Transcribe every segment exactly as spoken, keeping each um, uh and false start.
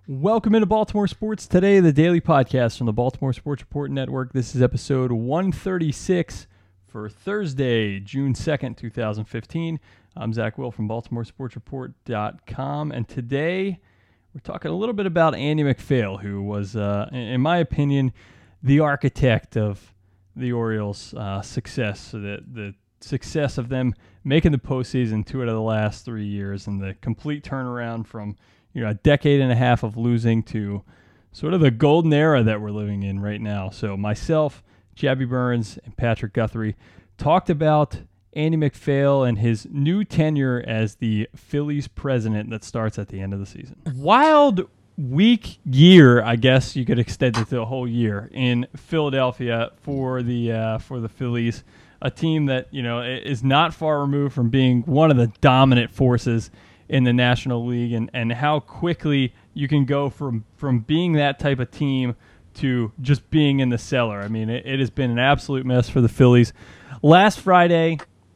Welcome into Baltimore Sports Today, the daily podcast from the Baltimore Sports Report Network. This is episode one thirty-six for Thursday, June second, twenty fifteen. I'm Zach Will from Baltimore Sports Report dot com, and today we're talking a little bit about Andy MacPhail, who was, uh, in my opinion, the architect of the Orioles' uh, success, the, the success of them making the postseason two out of the last three years, and the complete turnaround from you know, a decade and a half of losing to sort of the golden era that we're living in right now. So myself, Jabby Burns, and Patrick Guthrie talked about Andy MacPhail and his new tenure as the Phillies president that starts at the end of the season. Wild week year, I guess you could extend it to a whole year in Philadelphia for the uh, for the Phillies, a team that you know is not far removed from being one of the dominant forces in the National League, and, and how quickly you can go from, from being that type of team to just being in the cellar. I mean, it, it has been an absolute mess for the Phillies. Last Friday,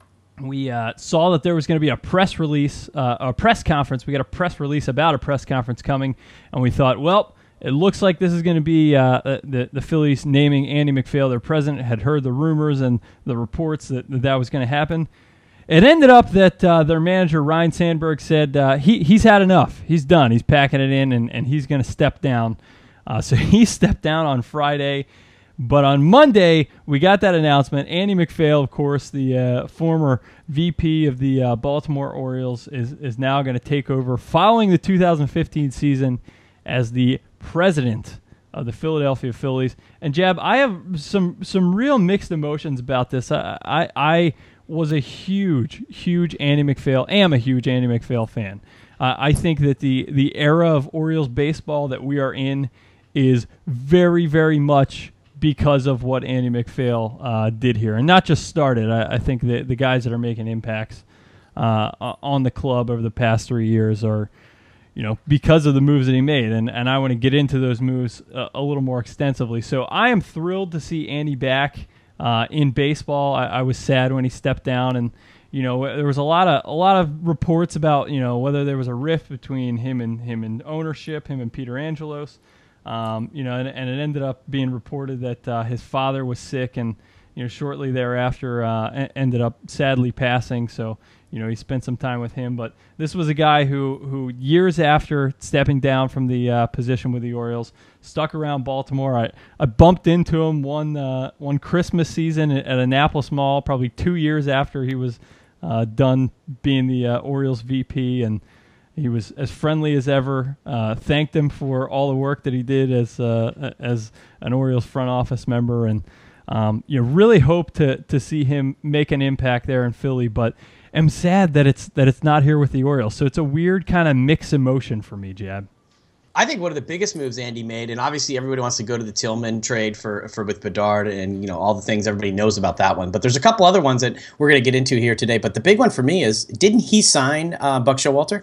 we uh, saw that there was going to be a press release, uh, a press conference. We got a press release about a press conference coming, and we thought, well, it looks like this is going to be uh, the, the Phillies naming Andy MacPhail their president. Had heard the rumors and the reports that that, that was going to happen. It ended up that uh, their manager, Ryan Sandberg, said uh, he he's had enough. He's done. He's packing it in, and, and he's going to step down. Uh, so he stepped down on Friday. But on Monday, we got that announcement. Andy MacPhail, of course, the uh, former V P of the uh, Baltimore Orioles, is, is now going to take over following the two thousand fifteen season as the president of the Philadelphia Phillies. And, Jab, I have some some real mixed emotions about this. I I... I was a huge, huge Andy MacPhail, am a huge Andy MacPhail fan. Uh, I think that the, the era of Orioles baseball that we are in is very, very much because of what Andy MacPhail uh, did here. And not just started. I, I think that the guys that are making impacts uh, on the club over the past three years are, you know, because of the moves that he made. And, and I want to get into those moves a, a little more extensively. So I am thrilled to see Andy back Uh, in baseball. I, I was sad when he stepped down, and you know there was a lot of a lot of reports about you know whether there was a rift between him and him and ownership, him and Peter Angelos. Um, you know, and, and it ended up being reported that uh, his father was sick, and you know shortly thereafter uh, ended up sadly passing. So you know he spent some time with him, but this was a guy who who years after stepping down from the uh, position with the Orioles stuck around Baltimore. I, I bumped into him one uh, one Christmas season at Annapolis Mall, probably two years after he was uh, done being the uh, Orioles V P, and he was as friendly as ever. Uh, thanked him for all the work that he did as uh, as an Orioles front office member, and um, you know, really hope to to see him make an impact there in Philly. But I'm sad that it's that it's not here with the Orioles. So it's a weird kind of mixed emotion for me, Jab. I think one of the biggest moves Andy made, and obviously everybody wants to go to the Tillman trade for for with Bedard, and you know all the things everybody knows about that one. But there's a couple other ones that we're going to get into here today. But the big one for me is, didn't he sign uh, Buck Showalter?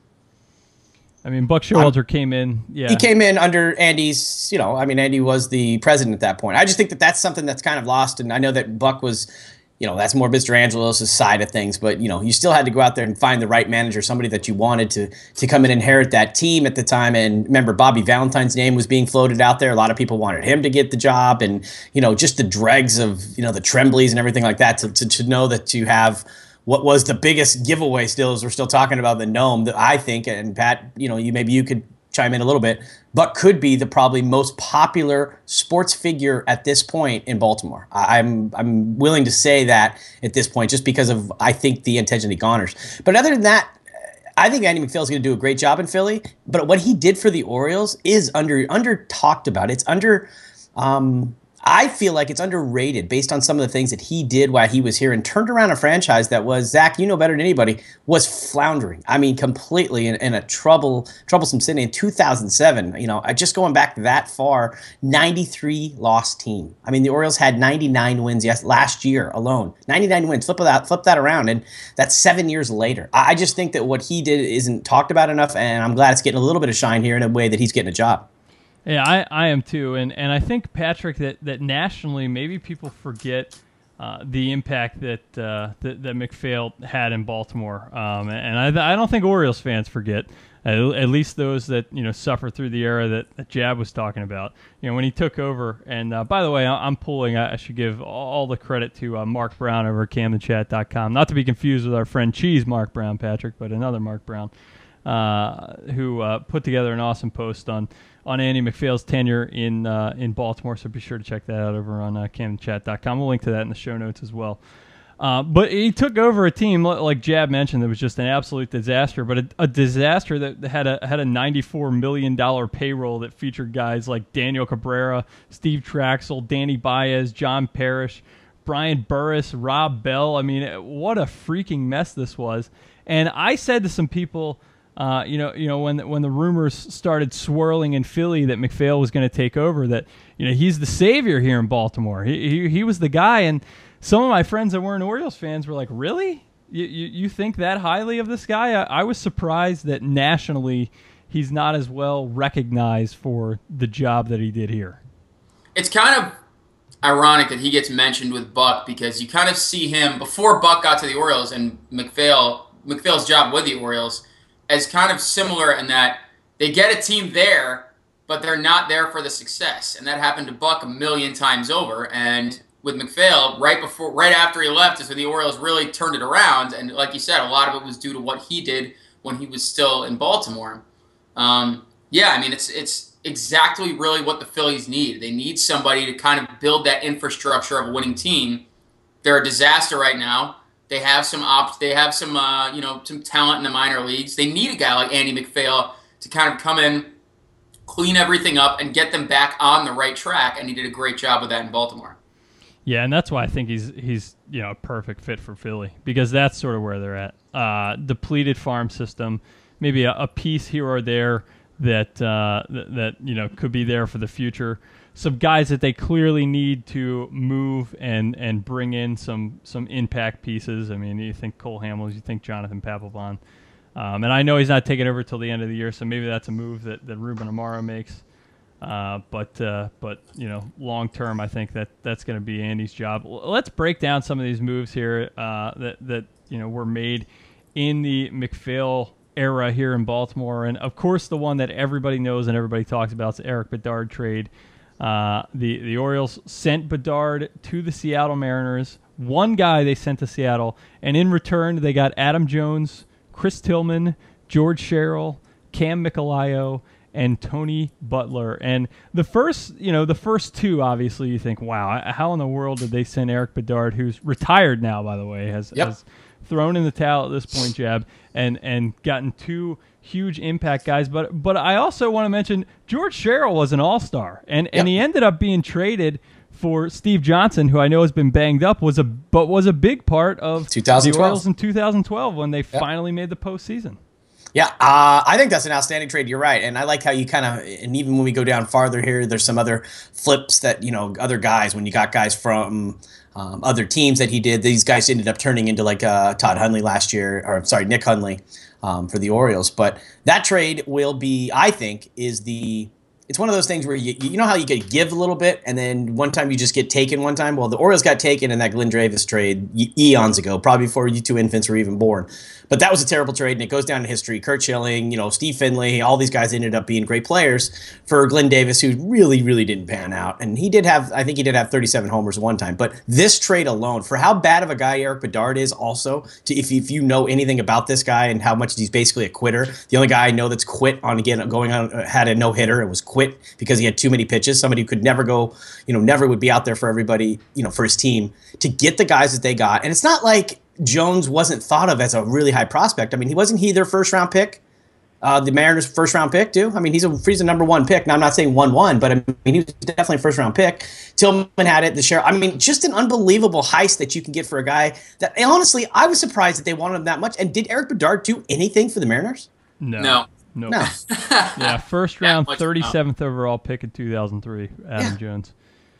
I mean, Buck Showalter um, came in. Yeah, he came in under Andy's. You know, I mean, Andy was the president at that point. I just think that that's something that's kind of lost, and I know that Buck was. You know, that's more Mister Angelos' side of things, but, you know, you still had to go out there and find the right manager, somebody that you wanted to to come and inherit that team at the time. And remember, Bobby Valentine's name was being floated out there. A lot of people wanted him to get the job, and, you know, just the dregs of, you know, the Tremblays and everything like that to, to, to know that you have what was the biggest giveaway still, as we're still talking about the Gnome, that I think, and Pat, you know, you maybe you could chime in a little bit, but could be the probably most popular sports figure at this point in Baltimore. I'm I'm willing to say that at this point, just because of, I think, the attention he garners. But other than that, I think Andy MacPhail is going to do a great job in Philly. But what he did for the Orioles is under under talked about. It's under. Um, I feel like it's underrated based on some of the things that he did while he was here and turned around a franchise that was, Zach, you know better than anybody, was floundering. I mean, completely in, in a trouble, troublesome city in two thousand seven. You know, I just going back that far, ninety-three loss team. I mean, the Orioles had ninety-nine wins yes last year alone. ninety-nine wins. Flip that, flip that around, and that's seven years later. I just think that what he did isn't talked about enough, and I'm glad it's getting a little bit of shine here in a way that he's getting a job. Yeah, I, I am too, and and I think, Patrick, that, that nationally maybe people forget uh, the impact that, uh, that that MacPhail had in Baltimore, um, and I I don't think Orioles fans forget. At, at least those that you know suffer through the era that, that Jab was talking about. You know, when he took over. And uh, by the way, I'm pulling. I should give all the credit to uh, Mark Brown over at camden chat dot com. Not to be confused with our friend Cheese Mark Brown, Patrick, but another Mark Brown, uh, who uh, put together an awesome post on. on Andy MacPhail's tenure in uh, in Baltimore, so be sure to check that out over on uh, camden chat dot com. We'll link to that in the show notes as well. Uh, but he took over a team, like Jab mentioned, that was just an absolute disaster, but a, a disaster that had a had a ninety-four million dollars payroll that featured guys like Daniel Cabrera, Steve Traxel, Danny Baez, John Parrish, Brian Burris, Rob Bell. I mean, what a freaking mess this was. And I said to some people, Uh, you know, you know when when the rumors started swirling in Philly that MacPhail was going to take over, that you know he's the savior here in Baltimore. He, he he was the guy, and some of my friends that weren't Orioles fans were like, "Really? You you, you think that highly of this guy?" I, I was surprised that nationally he's not as well recognized for the job that he did here. It's kind of ironic that he gets mentioned with Buck, because you kind of see him before Buck got to the Orioles and MacPhail MacPhail's job with the Orioles as kind of similar in that they get a team there, but they're not there for the success. And that happened to Buck a million times over. And with MacPhail, right before, right after he left, is when the Orioles really turned it around. And like you said, a lot of it was due to what he did when he was still in Baltimore. Um, yeah, I mean, it's it's exactly really what the Phillies need. They need somebody to kind of build that infrastructure of a winning team. They're a disaster right now. They have some opt. They have some, uh, you know, some talent in the minor leagues. They need a guy like Andy MacPhail to kind of come in, clean everything up, and get them back on the right track. And he did a great job with that in Baltimore. Yeah, and that's why I think he's he's you know a perfect fit for Philly, because that's sort of where they're at. Uh, depleted farm system, maybe a, a piece here or there that uh, that, that you know could be there for the future. Some guys that they clearly need to move and, and bring in some some impact pieces. I mean, you think Cole Hamels, you think Jonathan Papelbon. Um, and I know he's not taking over till the end of the year, so maybe that's a move that, that Ruben Amaro makes. Uh, but, uh, but you know, long term, I think that that's going to be Andy's job. Let's break down some of these moves here uh, that, that you know were made in the MacPhail era here in Baltimore. And, of course, the one that everybody knows and everybody talks about is the Erik Bedard trade. Uh, the, the Orioles sent Bedard to the Seattle Mariners. One guy they sent to Seattle, and in return they got Adam Jones, Chris Tillman, George Sherrill, Cam Michelio, and Tony Butler. And the first, you know, the first two, obviously, you think, wow, how in the world did they send Erik Bedard, who's retired now, by the way, has, yep. has thrown in the towel at this point, Jab, and and gotten two huge impact guys. But but I also want to mention George Sherrill was an all-star, and, and yep. he ended up being traded for Steve Johnson, who I know has been banged up, was a but was a big part of the Orioles in two thousand twelve when they yep. finally made the postseason. Yeah, uh, I think that's an outstanding trade. You're right. And I like how you kind of, and even when we go down farther here, there's some other flips that, you know, other guys, when you got guys from um, other teams that he did, these guys ended up turning into like uh, Todd Hundley last year, or sorry, Nick Hundley um, for the Orioles. But that trade will be, I think, is the, it's one of those things where you you know how you get give a little bit, and then one time you just get taken one time? Well, the Orioles got taken in that Glenn Davis trade eons ago, probably before you two infants were even born. But that was a terrible trade, and it goes down in history. Kurt Schilling, you know, Steve Finley, all these guys ended up being great players for Glenn Davis, who really, really didn't pan out. And he did have, I think he did have thirty-seven homers one time. But this trade alone, for how bad of a guy Erik Bedard is also, to, if, if you know anything about this guy and how much he's basically a quitter, the only guy I know that's quit on, again, going on, had a no-hitter and was quit because he had too many pitches, somebody who could never go, you know, never would be out there for everybody, you know, for his team, to get the guys that they got. And it's not like Jones wasn't thought of as a really high prospect. I mean, he wasn't he their first round pick, uh, the Mariners' first round pick too. I mean, he's a he's a number one pick. Now I'm not saying one one, but I mean he was definitely a first round pick. Tillman had it. The share. I mean, just an unbelievable heist that you can get for a guy that, honestly, I was surprised that they wanted him that much. And did Erik Bedard do anything for the Mariners? No. No. Nope. No. Yeah, first round, much, thirty-seventh no. overall pick in two thousand three, Adam Yeah. Jones.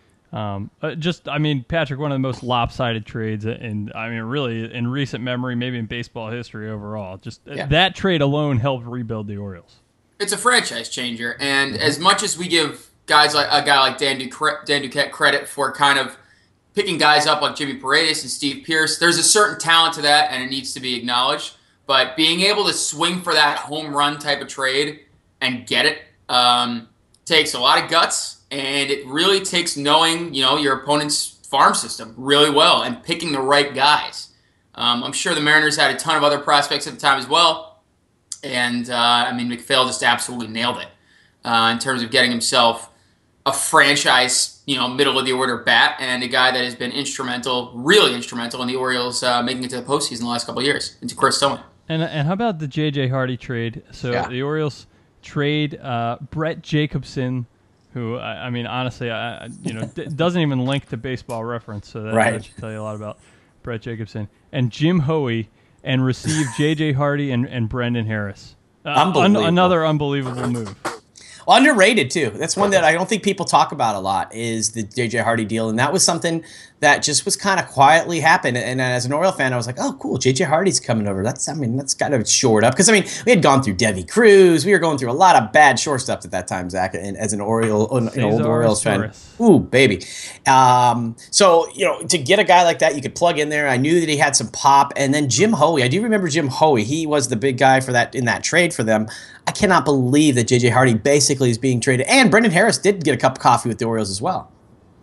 Um, uh, just, I mean, Patrick, one of the most lopsided trades, and I mean, really, in recent memory, maybe in baseball history overall. Just uh, Yeah. that trade alone helped rebuild the Orioles. It's a franchise changer, and as much as we give guys like a guy like Dan, Ducre- Dan Duquette credit for kind of picking guys up like Jimmy Paredes and Steve Pearce, there's a certain talent to that, and it needs to be acknowledged. but being able to swing for that home run type of trade and get it um, takes a lot of guts, and it really takes knowing, you know, your opponent's farm system really well and picking the right guys. Um, I'm sure the Mariners had a ton of other prospects at the time as well, and uh, I mean, MacPhail just absolutely nailed it uh, in terms of getting himself a franchise, you know, middle of the order bat, and a guy that has been instrumental, really instrumental in the Orioles uh, making it to the postseason the last couple of years, into Chris Tillman. And and how about the J J Hardy trade? So yeah. the Orioles trade uh, Brett Jacobson, who I, I mean, honestly, I, you know, d- doesn't even link to Baseball Reference, so that, right. that should tell you a lot about Brett Jacobson, and Jim Hoey, and receive J J Hardy and, and Brendan Harris. Uh, unbelievable. Un- another unbelievable move. Underrated too. That's one that I don't think people talk about a lot, is the J J Hardy deal, and that was something that just was kind of quietly happened. And as an Oriole fan, I was like, "Oh, cool, J J Hardy's coming over." That's, I mean, that's kind of shored up, because I mean, we had gone through Devi Cruz, we were going through a lot of bad short stuff at that time, Zach. And as an Oriole, an old Orioles fan, ooh, baby. Um, so you know, to get a guy like that, you could plug in there. I knew that he had some pop, and then Jim Hoey. I do remember Jim Hoey. He was the big guy for that in that trade for them. I cannot believe that J J Hardy basically is being traded. And Brendan Harris did get a cup of coffee with the Orioles as well.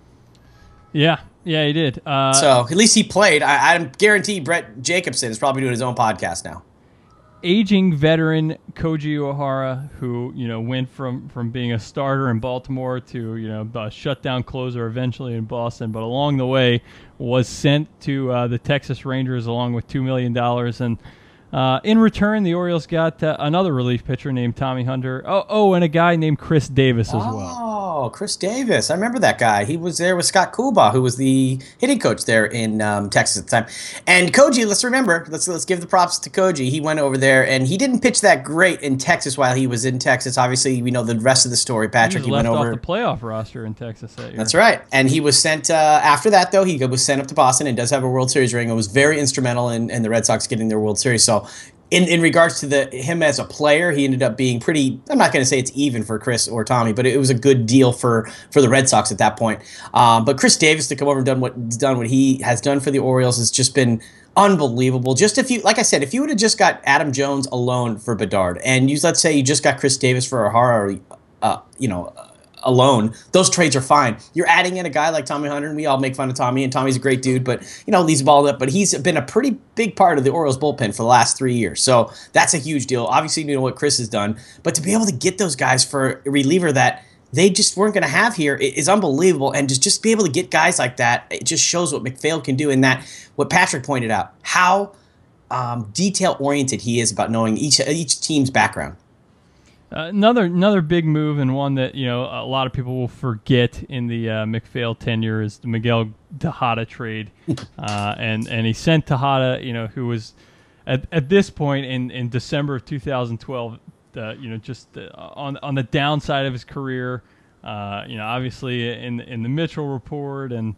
Yeah, yeah, he did. Uh, so at least he played. I, I guarantee Brett Jacobson is probably doing his own podcast now. Aging veteran Koji Uehara, who you know went from, from being a starter in Baltimore to you know a shutdown closer eventually in Boston, but along the way was sent to uh, the Texas Rangers along with two million dollars. And Uh, in return, the Orioles got uh, another relief pitcher named Tommy Hunter. Oh, oh, and a guy named Chris Davis as oh, well. Oh, Chris Davis. I remember that guy. He was there with Scott Kuba, who was the hitting coach there in um, Texas at the time. And Koji, let's remember, let's let's give the props to Koji. He went over there, and he didn't pitch that great in Texas while he was in Texas. Obviously, we know the rest of the story, Patrick. He was he left went over off the playoff roster in Texas that year. That's right. And he was sent, uh, after that, though, he was sent up to Boston and does have a World Series ring and was very instrumental in, in the Red Sox getting their World Series. So, In in regards to the him as a player, he ended up being pretty. I'm not going to say it's even for Chris or Tommy, but it was a good deal for, for the Red Sox at that point. Um, but Chris Davis to come over and done what done what he has done for the Orioles has just been unbelievable. Just if you, like I said, if you would have just got Adam Jones alone for Bedard, and you let's say you just got Chris Davis for O'Hara, uh, you know. alone, those trades are fine. You're adding in a guy like Tommy Hunter, and we all make fun of Tommy, and Tommy's a great dude, but you know, leaves the ball up. But he's been a pretty big part of the Orioles bullpen for the last three years, so that's a huge deal. Obviously, you know what Chris has done, but to be able to get those guys for a reliever that they just weren't going to have here is unbelievable. And to just be able to get guys like that, it just shows what MacPhail can do. And that what Patrick pointed out, how um, detail oriented he is about knowing each each team's background. Uh, another another big move, and one that you know a lot of people will forget in the uh, MacPhail tenure, is the Miguel Tejada trade, uh, and and he sent Tejada, you know, who was at at this point in, in December of two thousand twelve, uh, you know, just uh, on on the downside of his career, uh, you know, obviously in in the Mitchell report, and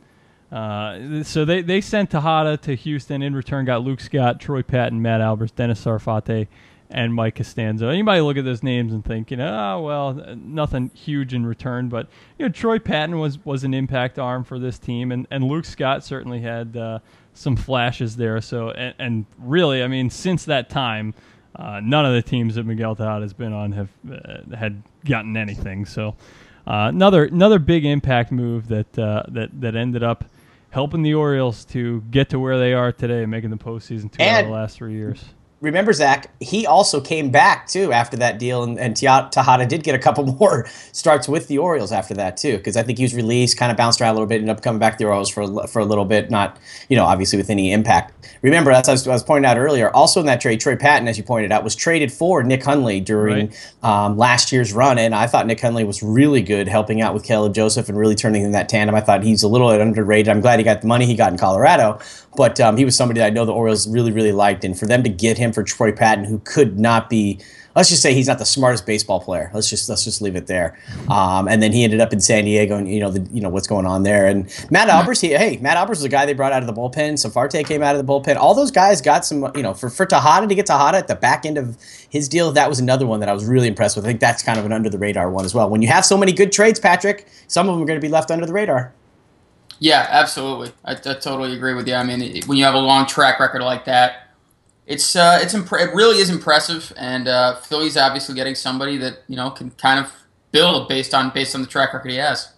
uh, so they they sent Tejada to Houston. In return, got Luke Scott, Troy Patton, Matt Albers, Dennis Sarfate, and Mike Costanzo. And you might look at those names and think, you know, oh, well, nothing huge in return. But, you know, Troy Patton was, was an impact arm for this team, and, and Luke Scott certainly had uh, some flashes there. So, and, and really, I mean, since that time, uh, none of the teams that Miguel Tejada has been on have uh, had gotten anything. So, uh, another another big impact move that uh, that that ended up helping the Orioles to get to where they are today, making the postseason two out of the last three years. Remember, Zach, he also came back, too, after that deal, and, and Tejada did get a couple more starts with the Orioles after that, too, because I think he was released, kind of bounced around a little bit, ended up coming back to the Orioles for a, for a little bit, not, you know, obviously with any impact. Remember, that's what I was pointing out earlier, also in that trade, Troy Patton, as you pointed out, was traded for Nick Hundley during right. um, last year's run, and I thought Nick Hundley was really good helping out with Caleb Joseph and really turning in that tandem. I thought he's a little underrated. I'm glad he got the money he got in Colorado, but um, he was somebody that I know the Orioles really, really liked, and for them to get him for Troy Patton, who could not be, let's just say he's not the smartest baseball player. Let's just let's just leave it there. Um, and then he ended up in San Diego, and you know the you know what's going on there. And Matt Albers, he, hey, Matt Albers was a guy they brought out of the bullpen. Safarte came out of the bullpen. All those guys got some, you know, for for Tejada to get Tejada at the back end of his deal, that was another one that I was really impressed with. I think that's kind of an under the radar one as well. When you have so many good trades, Patrick, some of them are going to be left under the radar. Yeah, absolutely. I, I totally agree with you. I mean, when you have a long track record like that, it's uh, it's imp- it really is impressive, and uh, Philly's obviously getting somebody that you know can kind of build based on based on the track record he has.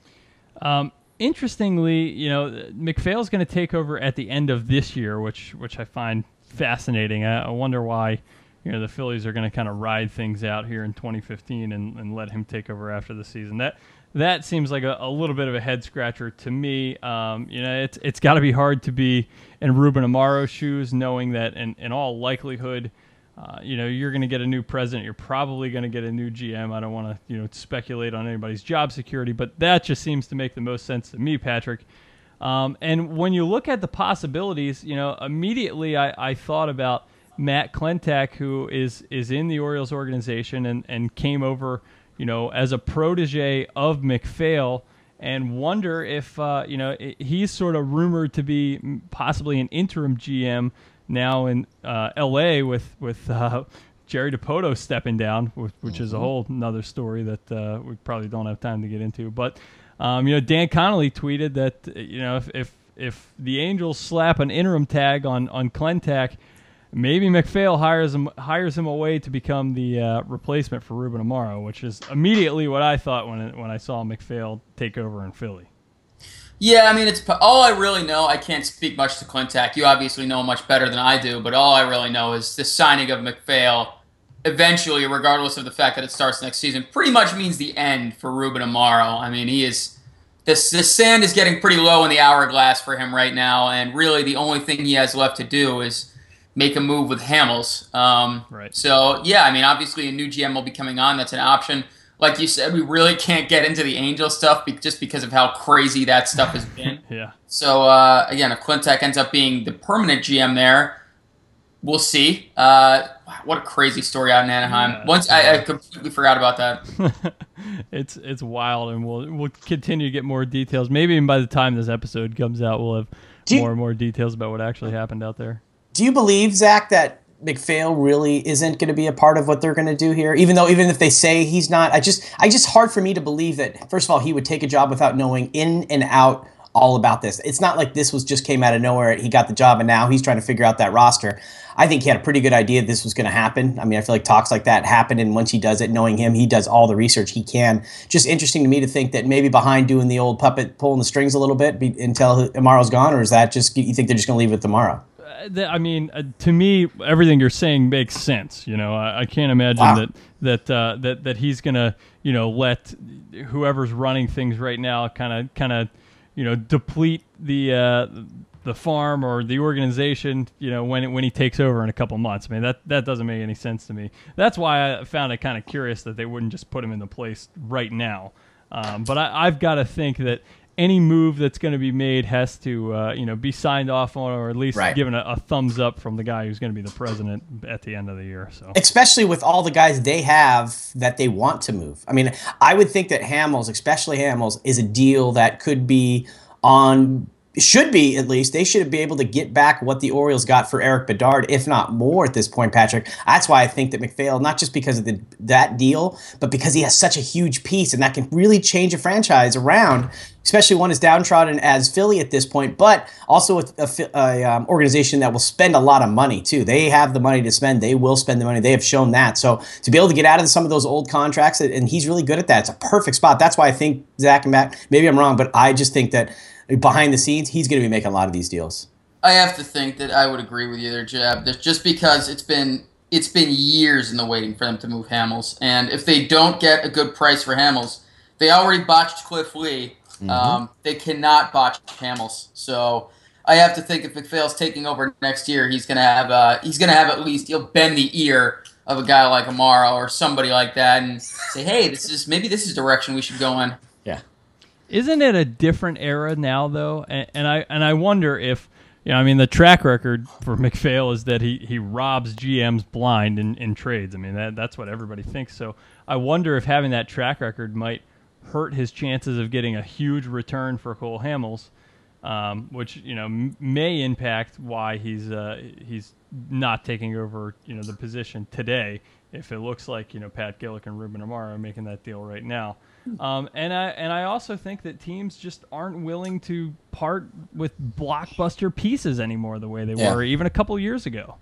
Um, interestingly, you know, MacPhail's going to take over at the end of this year, which which I find fascinating. I, I wonder why, you know, the Phillies are going to kind of ride things out here in twenty fifteen and, and let him take over after the season. That that seems like a, a little bit of a head scratcher to me. Um, you know, it's it's got to be hard to be in Ruben Amaro's shoes, knowing that in, in all likelihood, uh, you know, you're going to get a new president. You're probably going to get a new G M. I don't want to, you know, speculate on anybody's job security, but that just seems to make the most sense to me, Patrick. Um, and when you look at the possibilities, you know, immediately I, I thought about Matt Klentak, who is is in the Orioles organization and, and came over, you know, as a protege of MacPhail, and wonder if, uh, you know, he's sort of rumored to be possibly an interim G M now in uh, L A with, with uh, Jerry Dipoto stepping down, which, which is a whole another story that uh, we probably don't have time to get into. But, um, you know, Dan Connolly tweeted that, you know, if, if, if the Angels slap an interim tag on, on Klentak, maybe MacPhail hires him hires him away to become the uh, replacement for Ruben Amaro, which is immediately what I thought when it, when I saw MacPhail take over in Philly. Yeah, I mean, it's all I really know. I can't speak much to Klentak. You obviously know much better than I do, but all I really know is the signing of MacPhail, eventually, regardless of the fact that it starts next season, pretty much means the end for Ruben Amaro. I mean, he is this the sand is getting pretty low in the hourglass for him right now, and really the only thing he has left to do is make a move with Hamels. Um, right. So, yeah, I mean, obviously a new G M will be coming on. That's an option. Like you said, we really can't get into the Angel stuff be- just because of how crazy that stuff has been. Yeah. So, uh, again, if Klentak ends up being the permanent G M there, we'll see. Uh, what a crazy story out in Anaheim. Yeah. Once I, I completely forgot about that. it's it's wild, and we'll we'll continue to get more details. Maybe even by the time this episode comes out, we'll have Do you- more and more details about what actually happened out there. Do you believe, Zach, that MacPhail really isn't going to be a part of what they're going to do here? Even though, even if they say he's not, I just, I just hard for me to believe that. First of all, he would take a job without knowing in and out all about this. It's not like this was just came out of nowhere. He got the job and now he's trying to figure out that roster. I think he had a pretty good idea this was going to happen. I mean, I feel like talks like that happen, and once he does it, knowing him, he does all the research he can. Just interesting to me to think that maybe behind doing the old puppet, pulling the strings a little bit be, until Amaro's gone, or is that just you think they're just going to leave it with Amaro? I mean, uh, to me, everything you're saying makes sense. You know, I, I can't imagine Wow. that that uh, that that he's gonna, you know, let whoever's running things right now kind of kind of, you know, deplete the uh, the farm or the organization, you know, when it, when he takes over in a couple months. I mean, that that doesn't make any sense to me. That's why I found it kind of curious that they wouldn't just put him into place right now. Um, but I, I've got to think that any move that's going to be made has to, uh, you know, be signed off on, or at least right. given a, a thumbs up from the guy who's going to be the president at the end of the year. So, especially with all the guys they have that they want to move. I mean, I would think that Hamels, especially Hamels, is a deal that could be on. Should be, at least, they should be able to get back what the Orioles got for Eric Bedard, if not more at this point, Patrick. That's why I think that MacPhail, not just because of the, that deal, but because he has such a huge piece, and that can really change a franchise around, especially one as downtrodden as Philly at this point, but also with a, a um, organization that will spend a lot of money, too. They have the money to spend. They will spend the money. They have shown that. So to be able to get out of some of those old contracts, and he's really good at that, it's a perfect spot. That's why I think Zach and Matt, maybe I'm wrong, but I just think that behind the scenes, he's going to be making a lot of these deals. I have to think that I would agree with you there, Jab. There's just because it's been it's been years in the waiting for them to move Hamels, and if they don't get a good price for Hamels, they already botched Cliff Lee. Mm-hmm. Um, they cannot botch Hamels. So I have to think if MacPhail's taking over next year, he's going to have uh, he's going to have at least he'll bend the ear of a guy like Amaro or somebody like that, and say, hey, this is maybe this is the direction we should go in. Yeah. Isn't it a different era now, though? And, and I and I wonder if, you know, I mean, the track record for MacPhail is that he, he robs G Ms blind in, in trades. I mean, that that's what everybody thinks. So I wonder if having that track record might hurt his chances of getting a huge return for Cole Hamels, um, which, you know, m- may impact why he's uh, he's not taking over, you know, the position today. If it looks like, you know, Pat Gillick and Ruben Amaro are making that deal right now. Um, and I and I also think that teams just aren't willing to part with blockbuster pieces anymore the way they yeah. were even a couple years ago.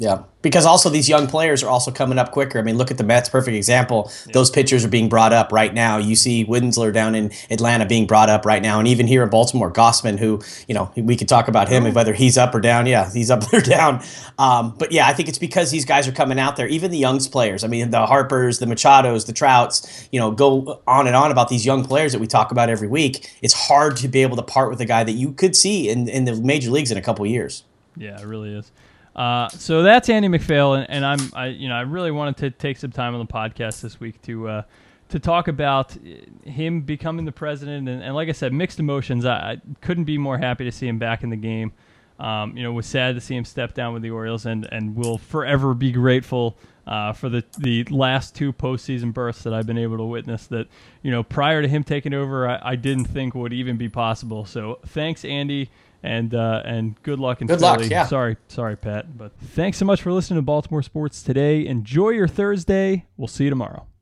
Yeah, because also these young players are also coming up quicker. I mean, look at the Mets, perfect example. Yeah. Those pitchers are being brought up right now. You see Winsler down in Atlanta being brought up right now, and even here in Baltimore, Gossman, who, you know, we could talk about him, whether he's up or down. Yeah, he's up or down. Um, but yeah, I think it's because these guys are coming out there. Even the young players. I mean, the Harpers, the Machados, the Trouts. You know, go on and on about these young players that we talk about every week. It's hard to be able to part with a guy that you could see in in the major leagues in a couple of years. Yeah, it really is. Uh, so that's Andy MacPhail, and, and I'm, I, you know, I really wanted to take some time on the podcast this week to, uh, to talk about him becoming the president, and, and like I said, mixed emotions. I, I couldn't be more happy to see him back in the game. Um, you know, was sad to see him step down with the Orioles, and, and will forever be grateful uh, for the, the last two postseason berths that I've been able to witness. That, you know, prior to him taking over, I, I didn't think would even be possible. So thanks, Andy. And uh, and good luck in good Philly. Luck, yeah. Sorry, sorry, Pat. But thanks so much for listening to Baltimore Sports Today. Enjoy your Thursday. We'll see you tomorrow.